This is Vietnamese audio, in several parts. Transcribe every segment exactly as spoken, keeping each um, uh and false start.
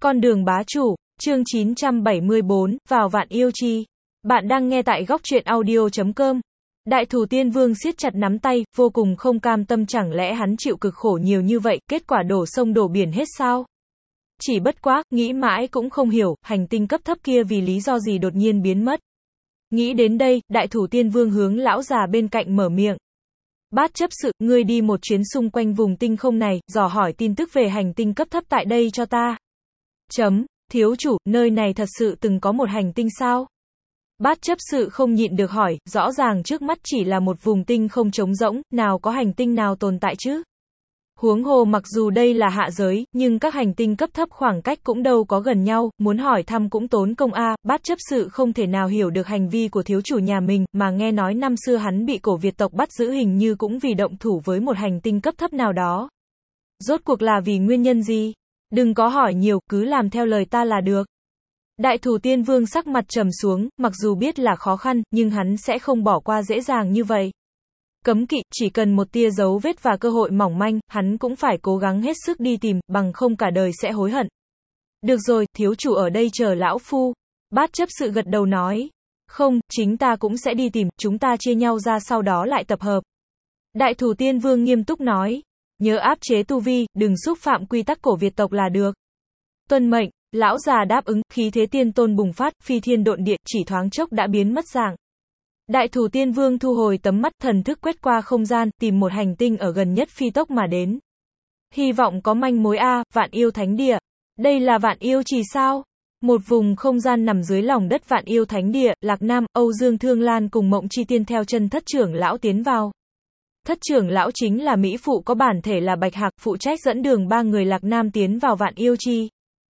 Con đường bá chủ, chương chín trăm bảy mươi bốn, vào vạn yêu chi. Bạn đang nghe tại góc truyện audio chấm com. Đại thủ tiên vương siết chặt nắm tay, vô cùng không cam tâm, chẳng lẽ hắn chịu cực khổ nhiều như vậy, kết quả đổ sông đổ biển hết sao? Chỉ bất quá, nghĩ mãi cũng không hiểu, hành tinh cấp thấp kia vì lý do gì đột nhiên biến mất. Nghĩ đến đây, đại thủ tiên vương hướng lão già bên cạnh mở miệng. Bát chấp sự, ngươi đi một chuyến xung quanh vùng tinh không này, dò hỏi tin tức về hành tinh cấp thấp tại đây cho ta. Chấm, thiếu chủ, nơi này thật sự từng có một hành tinh sao? Bát chấp sự không nhịn được hỏi, rõ ràng trước mắt chỉ là một vùng tinh không trống rỗng, nào có hành tinh nào tồn tại chứ? Huống hồ mặc dù đây là hạ giới, nhưng các hành tinh cấp thấp khoảng cách cũng đâu có gần nhau, muốn hỏi thăm cũng tốn công a. Bát chấp sự không thể nào hiểu được hành vi của thiếu chủ nhà mình, mà nghe nói năm xưa hắn bị cổ Việt tộc bắt giữ hình như cũng vì động thủ với một hành tinh cấp thấp nào đó. Rốt cuộc là vì nguyên nhân gì? Đừng có hỏi nhiều, cứ làm theo lời ta là được. Đại thủ tiên vương sắc mặt trầm xuống, mặc dù biết là khó khăn, nhưng hắn sẽ không bỏ qua dễ dàng như vậy. Cấm kỵ, chỉ cần một tia dấu vết và cơ hội mỏng manh, hắn cũng phải cố gắng hết sức đi tìm, bằng không cả đời sẽ hối hận. Được rồi, thiếu chủ ở đây chờ lão phu. Bát chấp sự gật đầu nói. Không, chính ta cũng sẽ đi tìm, chúng ta chia nhau ra sau đó lại tập hợp. Đại thủ tiên vương nghiêm túc nói. Nhớ áp chế tu vi, đừng xúc phạm quy tắc cổ Việt tộc là được. Tuân mệnh, lão già đáp ứng, khí thế tiên tôn bùng phát, phi thiên độn địa, chỉ thoáng chốc đã biến mất dạng. Đại thủ tiên vương thu hồi tấm mắt, thần thức quét qua không gian, tìm một hành tinh ở gần nhất phi tốc mà đến. Hy vọng có manh mối a, vạn yêu thánh địa. Đây là vạn yêu trì sao? Một vùng không gian nằm dưới lòng đất vạn yêu thánh địa, Lạc Nam, Âu Dương Thương Lan cùng Mộng Chi Tiên theo chân thất trưởng lão tiến vào. Thất trưởng lão chính là mỹ phụ có bản thể là Bạch Hạc, phụ trách dẫn đường ba người Lạc Nam tiến vào vạn yêu chi.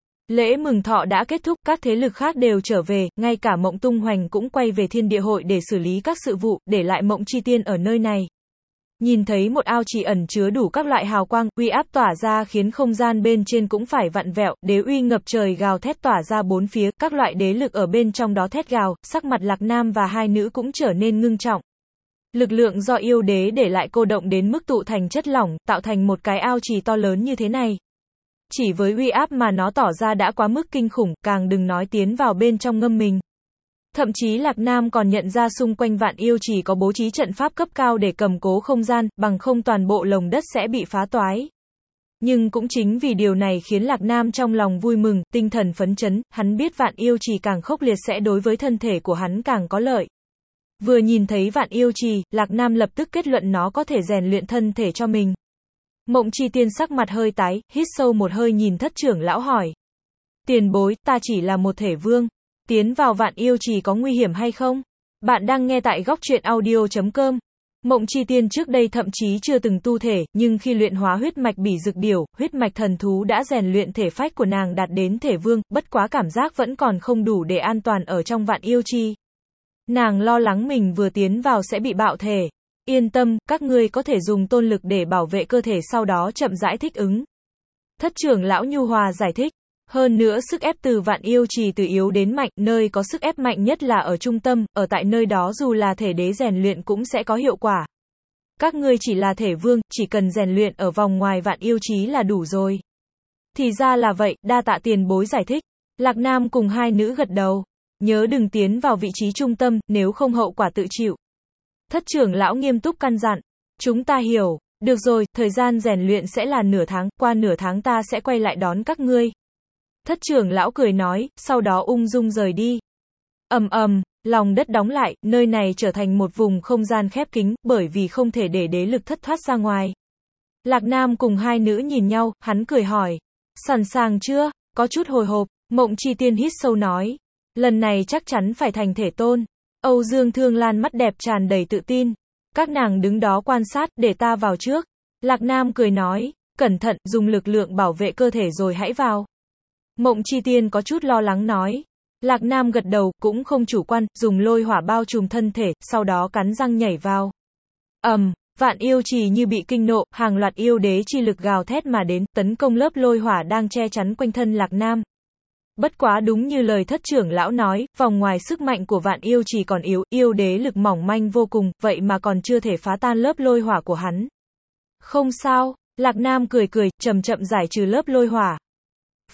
Lễ mừng thọ đã kết thúc, các thế lực khác đều trở về, ngay cả Mộng Tung Hoành cũng quay về thiên địa hội để xử lý các sự vụ, để lại Mộng Chi Tiên ở nơi này. Nhìn thấy một ao chỉ ẩn chứa đủ các loại hào quang, uy áp tỏa ra khiến không gian bên trên cũng phải vặn vẹo, đế uy ngập trời gào thét tỏa ra bốn phía, các loại đế lực ở bên trong đó thét gào, sắc mặt Lạc Nam và hai nữ cũng trở nên ngưng trọng. Lực lượng do yêu đế để lại cô động đến mức tụ thành chất lỏng, tạo thành một cái ao trì to lớn như thế này. Chỉ với uy áp mà nó tỏ ra đã quá mức kinh khủng, càng đừng nói tiến vào bên trong ngâm mình. Thậm chí Lạc Nam còn nhận ra xung quanh vạn yêu trì có bố trí trận pháp cấp cao để cầm cố không gian, bằng không toàn bộ lồng đất sẽ bị phá toái. Nhưng cũng chính vì điều này khiến Lạc Nam trong lòng vui mừng, tinh thần phấn chấn, hắn biết vạn yêu trì càng khốc liệt sẽ đối với thân thể của hắn càng có lợi. Vừa nhìn thấy vạn yêu trì, Lạc Nam lập tức kết luận nó có thể rèn luyện thân thể cho mình. Mộng Chi Tiên sắc mặt hơi tái, hít sâu một hơi nhìn thất trưởng lão hỏi. Tiền bối, ta chỉ là một thể vương. Tiến vào vạn yêu trì có nguy hiểm hay không? Bạn đang nghe tại góc truyện audio chấm com. Mộng Chi Tiên trước đây thậm chí chưa từng tu thể, nhưng khi luyện hóa huyết mạch bỉ dực điểu, huyết mạch thần thú đã rèn luyện thể phách của nàng đạt đến thể vương, bất quá cảm giác vẫn còn không đủ để an toàn ở trong vạn yêu chi. Nàng lo lắng mình vừa tiến vào sẽ bị bạo thể. Yên tâm, các ngươi có thể dùng tôn lực để bảo vệ cơ thể sau đó chậm rãi thích ứng. Thất trưởng lão nhu hòa giải thích. Hơn nữa sức ép từ vạn yêu trì từ yếu đến mạnh, nơi có sức ép mạnh nhất là ở trung tâm, ở tại nơi đó dù là thể đế rèn luyện cũng sẽ có hiệu quả. Các ngươi chỉ là thể vương, chỉ cần rèn luyện ở vòng ngoài vạn yêu chí là đủ rồi. Thì ra là vậy, đa tạ tiền bối giải thích. Lạc Nam cùng hai nữ gật đầu. Nhớ đừng tiến vào vị trí trung tâm, nếu không hậu quả tự chịu. Thất trưởng lão nghiêm túc căn dặn. Chúng ta hiểu. Được rồi, thời gian rèn luyện sẽ là nửa tháng, qua nửa tháng ta sẽ quay lại đón các ngươi. Thất trưởng lão cười nói, sau đó ung dung rời đi. Ầm ầm, lòng đất đóng lại, nơi này trở thành một vùng không gian khép kín, bởi vì không thể để đế lực thất thoát ra ngoài. Lạc Nam cùng hai nữ nhìn nhau, hắn cười hỏi. Sẵn sàng chưa? Có chút hồi hộp, Mộng Chi Tiên hít sâu nói. Lần này chắc chắn phải thành thể tôn. Âu Dương Thương Lan mắt đẹp tràn đầy tự tin. Các nàng đứng đó quan sát, để ta vào trước. Lạc Nam cười nói, cẩn thận, dùng lực lượng bảo vệ cơ thể rồi hãy vào. Mộng Chi Tiên có chút lo lắng nói. Lạc Nam gật đầu, cũng không chủ quan, dùng lôi hỏa bao trùm thân thể, sau đó cắn răng nhảy vào. Ầm, um, vạn yêu trì như bị kinh nộ, hàng loạt yêu đế chi lực gào thét mà đến, tấn công lớp lôi hỏa đang che chắn quanh thân Lạc Nam. Bất quá đúng như lời thất trưởng lão nói, vòng ngoài sức mạnh của vạn yêu trì còn yếu, yêu đế lực mỏng manh vô cùng, vậy mà còn chưa thể phá tan lớp lôi hỏa của hắn. Không sao, Lạc Nam cười cười, chậm chậm giải trừ lớp lôi hỏa. Phốc,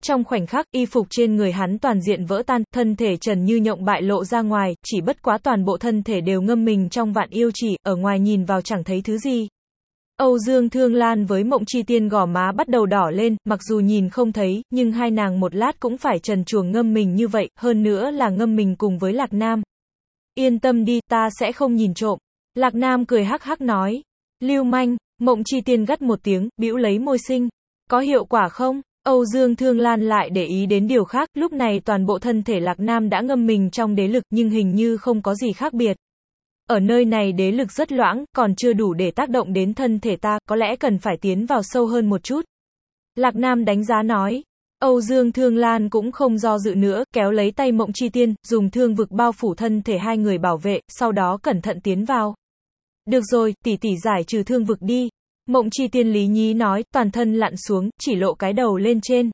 Trong khoảnh khắc, y phục trên người hắn toàn diện vỡ tan, thân thể trần như nhộng bại lộ ra ngoài, chỉ bất quá toàn bộ thân thể đều ngâm mình trong vạn yêu chỉ, ở ngoài nhìn vào chẳng thấy thứ gì. Âu Dương Thương Lan với Mộng Chi Tiên gò má bắt đầu đỏ lên, mặc dù nhìn không thấy, nhưng hai nàng một lát cũng phải trần truồng ngâm mình như vậy, hơn nữa là ngâm mình cùng với Lạc Nam. Yên tâm đi, ta sẽ không nhìn trộm. Lạc Nam cười hắc hắc nói. Lưu manh, Mộng Chi Tiên gắt một tiếng, bĩu lấy môi xinh. Có hiệu quả không? Âu Dương Thương Lan lại để ý đến điều khác, lúc này toàn bộ thân thể Lạc Nam đã ngâm mình trong đế lực, nhưng hình như không có gì khác biệt. Ở nơi này đế lực rất loãng, còn chưa đủ để tác động đến thân thể ta, có lẽ cần phải tiến vào sâu hơn một chút. Lạc Nam đánh giá nói. Âu Dương Thương Lan cũng không do dự nữa, kéo lấy tay Mộng Chi Tiên, dùng thương vực bao phủ thân thể hai người bảo vệ, sau đó cẩn thận tiến vào. Được rồi, tỷ tỷ giải trừ thương vực đi. Mộng Chi Tiên lý nhí nói, toàn thân lặn xuống, chỉ lộ cái đầu lên trên.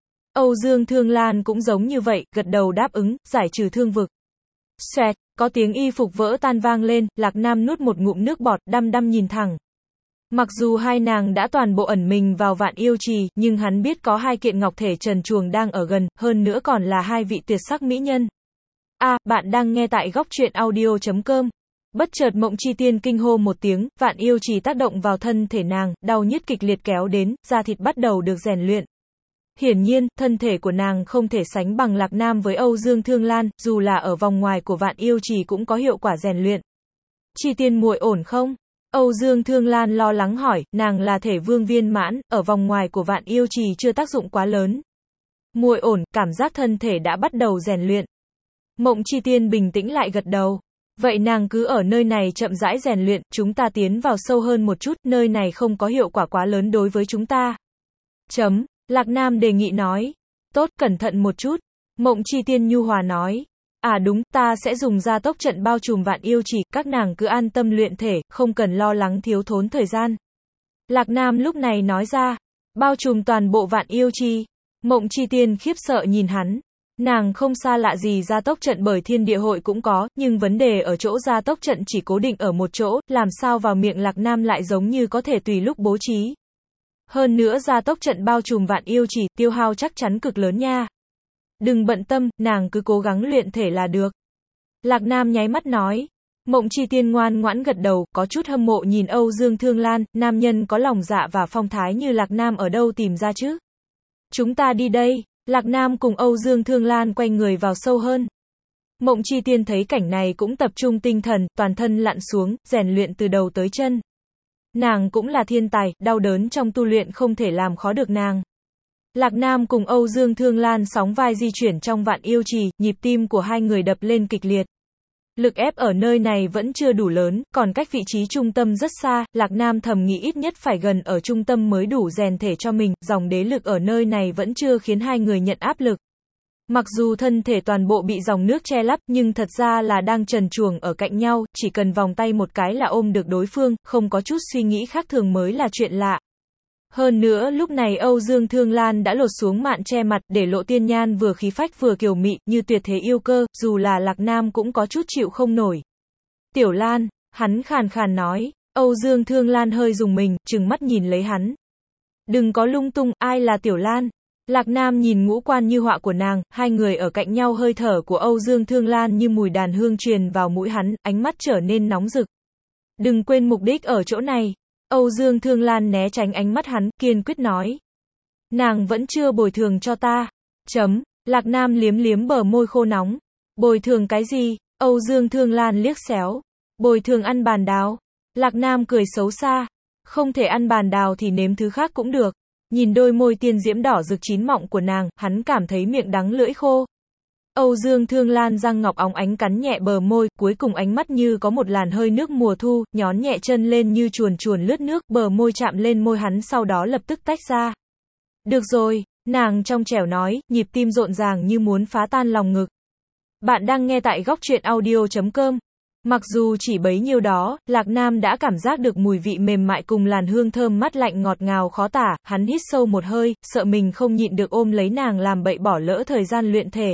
Âu Dương Thương Lan cũng giống như vậy, gật đầu đáp ứng, giải trừ thương vực. Xoẹt, có tiếng y phục vỡ tan vang lên, Lạc Nam nuốt một ngụm nước bọt, đăm đăm nhìn thẳng. Mặc dù hai nàng đã toàn bộ ẩn mình vào vạn yêu trì, nhưng hắn biết có hai kiện ngọc thể trần truồng đang ở gần, hơn nữa còn là hai vị tuyệt sắc mỹ nhân. A, à, bạn đang nghe tại góc truyện audio chấm com. Bất chợt Mộng Chi Tiên kinh hô một tiếng, vạn yêu trì tác động vào thân thể nàng, đau nhức kịch liệt kéo đến, da thịt bắt đầu được rèn luyện. Hiển nhiên, thân thể của nàng không thể sánh bằng Lạc Nam với Âu Dương Thương Lan, dù là ở vòng ngoài của vạn yêu trì cũng có hiệu quả rèn luyện. Chi Tiên muội ổn không? Âu Dương Thương Lan lo lắng hỏi, nàng là thể vương viên mãn, ở vòng ngoài của vạn yêu trì chưa tác dụng quá lớn. Muội ổn, cảm giác thân thể đã bắt đầu rèn luyện. Mộng Chi Tiên bình tĩnh lại gật đầu. Vậy nàng cứ ở nơi này chậm rãi rèn luyện, chúng ta tiến vào sâu hơn một chút, nơi này không có hiệu quả quá lớn đối với chúng ta. Chấm, Lạc Nam đề nghị nói. Tốt, cẩn thận một chút. Mộng Chi Tiên nhu hòa nói. À đúng, ta sẽ dùng gia tốc trận bao trùm vạn yêu chỉ, các nàng cứ an tâm luyện thể, không cần lo lắng thiếu thốn thời gian. Lạc Nam lúc này nói ra. Bao trùm toàn bộ vạn yêu chi. Mộng Chi Tiên khiếp sợ nhìn hắn. Nàng không xa lạ gì gia tốc trận bởi thiên địa hội cũng có, nhưng vấn đề ở chỗ gia tốc trận chỉ cố định ở một chỗ, làm sao vào miệng Lạc Nam lại giống như có thể tùy lúc bố trí. Hơn nữa gia tốc trận bao trùm vạn yêu chỉ, tiêu hao chắc chắn cực lớn nha. Đừng bận tâm, nàng cứ cố gắng luyện thể là được. Lạc Nam nháy mắt nói. Mộng Chi Tiên ngoan ngoãn gật đầu, có chút hâm mộ nhìn Âu Dương Thương Lan, nam nhân có lòng dạ và phong thái như Lạc Nam ở đâu tìm ra chứ? Chúng ta đi đây. Lạc Nam cùng Âu Dương Thương Lan quay người vào sâu hơn. Mộng Chi Tiên thấy cảnh này cũng tập trung tinh thần, toàn thân lặn xuống, rèn luyện từ đầu tới chân. Nàng cũng là thiên tài, đau đớn trong tu luyện không thể làm khó được nàng. Lạc Nam cùng Âu Dương Thương Lan sóng vai di chuyển trong vạn yêu trì, nhịp tim của hai người đập lên kịch liệt. Lực ép ở nơi này vẫn chưa đủ lớn, còn cách vị trí trung tâm rất xa, Lạc Nam thầm nghĩ ít nhất phải gần ở trung tâm mới đủ rèn thể cho mình, dòng đế lực ở nơi này vẫn chưa khiến hai người nhận áp lực. Mặc dù thân thể toàn bộ bị dòng nước che lấp, nhưng thật ra là đang trần truồng ở cạnh nhau, chỉ cần vòng tay một cái là ôm được đối phương, không có chút suy nghĩ khác thường mới là chuyện lạ. Hơn nữa lúc này Âu Dương Thương Lan đã lột xuống mạn che mặt, để lộ tiên nhan vừa khí phách vừa kiều mị, như tuyệt thế yêu cơ, dù là Lạc Nam cũng có chút chịu không nổi. Tiểu Lan, hắn khàn khàn nói. Âu Dương Thương Lan hơi rùng mình, trừng mắt nhìn lấy hắn. Đừng có lung tung, ai là Tiểu Lan? Lạc Nam nhìn ngũ quan như họa của nàng, hai người ở cạnh nhau, hơi thở của Âu Dương Thương Lan như mùi đàn hương truyền vào mũi hắn, ánh mắt trở nên nóng rực. Đừng quên mục đích ở chỗ này. Âu Dương Thương Lan né tránh ánh mắt hắn, kiên quyết nói. Nàng vẫn chưa bồi thường cho ta. Chấm, Lạc Nam liếm liếm bờ môi khô nóng. Bồi thường cái gì? Âu Dương Thương Lan liếc xéo. Bồi thường ăn bàn đào. Lạc Nam cười xấu xa. Không thể ăn bàn đào thì nếm thứ khác cũng được. Nhìn đôi môi tiên diễm đỏ rực chín mọng của nàng, hắn cảm thấy miệng đắng lưỡi khô. Âu Dương Thương Lan răng ngọc óng ánh cắn nhẹ bờ môi, cuối cùng ánh mắt như có một làn hơi nước mùa thu, nhón nhẹ chân lên như chuồn chuồn lướt nước, bờ môi chạm lên môi hắn sau đó lập tức tách ra. Được rồi, nàng trong trẻo nói, nhịp tim rộn ràng như muốn phá tan lòng ngực. Bạn đang nghe tại góc truyện audio chấm com. Mặc dù chỉ bấy nhiêu đó, Lạc Nam đã cảm giác được mùi vị mềm mại cùng làn hương thơm mát lạnh ngọt ngào khó tả, hắn hít sâu một hơi, sợ mình không nhịn được ôm lấy nàng làm bậy bỏ lỡ thời gian luyện thể.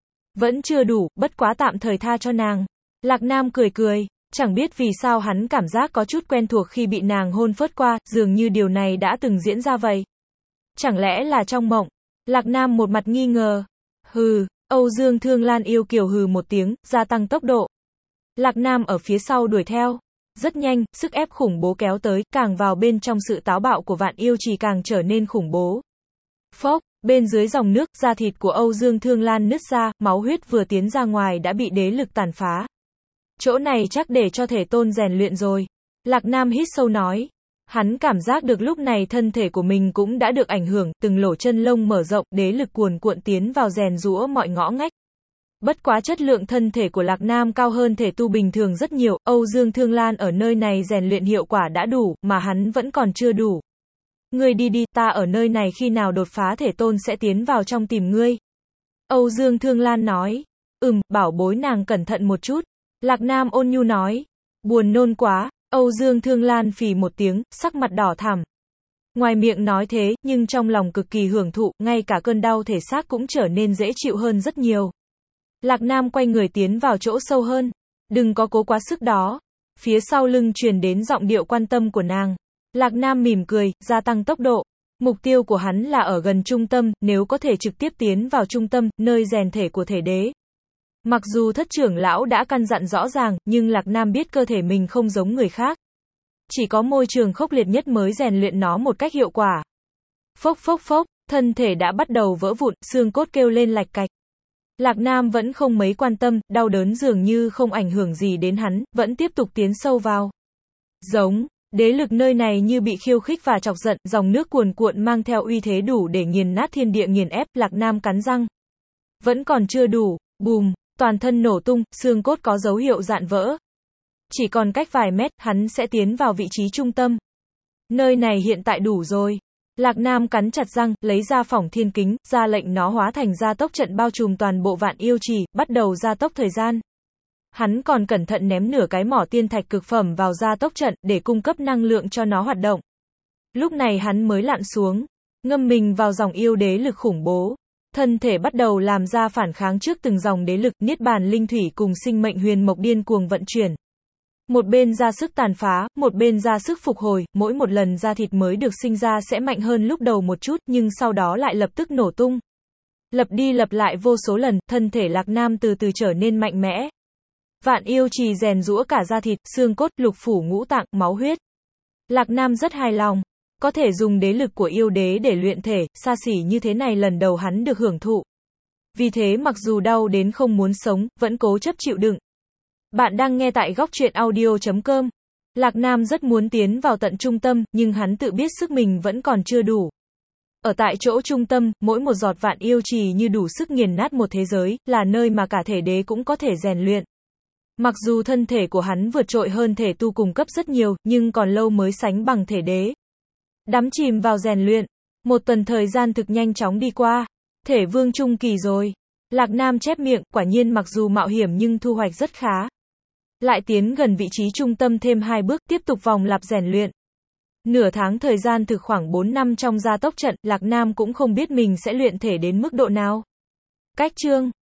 Vẫn chưa đủ, bất quá tạm thời tha cho nàng. Lạc Nam cười cười, chẳng biết vì sao hắn cảm giác có chút quen thuộc khi bị nàng hôn phớt qua, dường như điều này đã từng diễn ra vậy. Chẳng lẽ là trong mộng? Lạc Nam một mặt nghi ngờ. Hừ, Âu Dương Thương Lan yêu kiều hừ một tiếng, gia tăng tốc độ. Lạc Nam ở phía sau đuổi theo. Rất nhanh, sức ép khủng bố kéo tới, càng vào bên trong sự táo bạo của Vạn Yêu Trì càng trở nên khủng bố. Phốc, bên dưới dòng nước, da thịt của Âu Dương Thương Lan nứt ra, máu huyết vừa tiến ra ngoài đã bị đế lực tàn phá. Chỗ này chắc để cho thể tôn rèn luyện rồi. Lạc Nam hít sâu nói. Hắn cảm giác được lúc này thân thể của mình cũng đã được ảnh hưởng, từng lỗ chân lông mở rộng, đế lực cuồn cuộn tiến vào rèn giũa mọi ngõ ngách. Bất quá chất lượng thân thể của Lạc Nam cao hơn thể tu bình thường rất nhiều, Âu Dương Thương Lan ở nơi này rèn luyện hiệu quả đã đủ, mà hắn vẫn còn chưa đủ. Ngươi đi đi, ta ở nơi này khi nào đột phá thể tôn sẽ tiến vào trong tìm ngươi. Âu Dương Thương Lan nói. Ừm, bảo bối nàng cẩn thận một chút. Lạc Nam ôn nhu nói. Buồn nôn quá, Âu Dương Thương Lan phì một tiếng, sắc mặt đỏ thẳm. Ngoài miệng nói thế, nhưng trong lòng cực kỳ hưởng thụ, ngay cả cơn đau thể xác cũng trở nên dễ chịu hơn rất nhiều. Lạc Nam quay người tiến vào chỗ sâu hơn. Đừng có cố quá sức đó. Phía sau lưng truyền đến giọng điệu quan tâm của nàng. Lạc Nam mỉm cười, gia tăng tốc độ. Mục tiêu của hắn là ở gần trung tâm, nếu có thể trực tiếp tiến vào trung tâm, nơi rèn thể của thể đế. Mặc dù thất trưởng lão đã căn dặn rõ ràng, nhưng Lạc Nam biết cơ thể mình không giống người khác. Chỉ có môi trường khốc liệt nhất mới rèn luyện nó một cách hiệu quả. Phốc phốc phốc, thân thể đã bắt đầu vỡ vụn, xương cốt kêu lên lạch cạch. Lạc Nam vẫn không mấy quan tâm, đau đớn dường như không ảnh hưởng gì đến hắn, vẫn tiếp tục tiến sâu vào. Giống, đế lực nơi này như bị khiêu khích và chọc giận, dòng nước cuồn cuộn mang theo uy thế đủ để nghiền nát thiên địa nghiền ép, Lạc Nam cắn răng. Vẫn còn chưa đủ, bùm, toàn thân nổ tung, xương cốt có dấu hiệu rạn vỡ. Chỉ còn cách vài mét, hắn sẽ tiến vào vị trí trung tâm. Nơi này hiện tại đủ rồi. Lạc Nam cắn chặt răng, lấy ra phỏng thiên kính, ra lệnh nó hóa thành gia tốc trận bao trùm toàn bộ Vạn Yêu Trì, bắt đầu gia tốc thời gian. Hắn còn cẩn thận ném nửa cái mỏ tiên thạch cực phẩm vào gia tốc trận, để cung cấp năng lượng cho nó hoạt động. Lúc này hắn mới lặn xuống, ngâm mình vào dòng yêu đế lực khủng bố. Thân thể bắt đầu làm ra phản kháng trước từng dòng đế lực, niết bàn linh thủy cùng sinh mệnh huyền mộc điên cuồng vận chuyển. Một bên ra sức tàn phá, một bên ra sức phục hồi, mỗi một lần da thịt mới được sinh ra sẽ mạnh hơn lúc đầu một chút, nhưng sau đó lại lập tức nổ tung. Lặp đi lặp lại vô số lần, thân thể Lạc Nam từ từ trở nên mạnh mẽ. Vạn Yêu Trì rèn giũa cả da thịt, xương cốt, lục phủ ngũ tạng, máu huyết. Lạc Nam rất hài lòng. Có thể dùng đế lực của yêu đế để luyện thể, xa xỉ như thế này lần đầu hắn được hưởng thụ. Vì thế mặc dù đau đến không muốn sống, vẫn cố chấp chịu đựng. Bạn đang nghe tại góc truyện audio chấm com. Lạc Nam rất muốn tiến vào tận trung tâm, nhưng hắn tự biết sức mình vẫn còn chưa đủ. Ở tại chỗ trung tâm, mỗi một giọt Vạn Yêu Trì như đủ sức nghiền nát một thế giới, là nơi mà cả thể đế cũng có thể rèn luyện. Mặc dù thân thể của hắn vượt trội hơn thể tu cùng cấp rất nhiều, nhưng còn lâu mới sánh bằng thể đế. Đắm chìm vào rèn luyện, một tuần thời gian thực nhanh chóng đi qua. Thể vương trung kỳ rồi. Lạc Nam chép miệng, quả nhiên mặc dù mạo hiểm nhưng thu hoạch rất khá. Lại tiến gần vị trí trung tâm thêm hai bước, tiếp tục vòng lặp rèn luyện. Nửa tháng thời gian thực khoảng bốn năm trong gia tốc trận, Lạc Nam cũng không biết mình sẽ luyện thể đến mức độ nào. Cách chương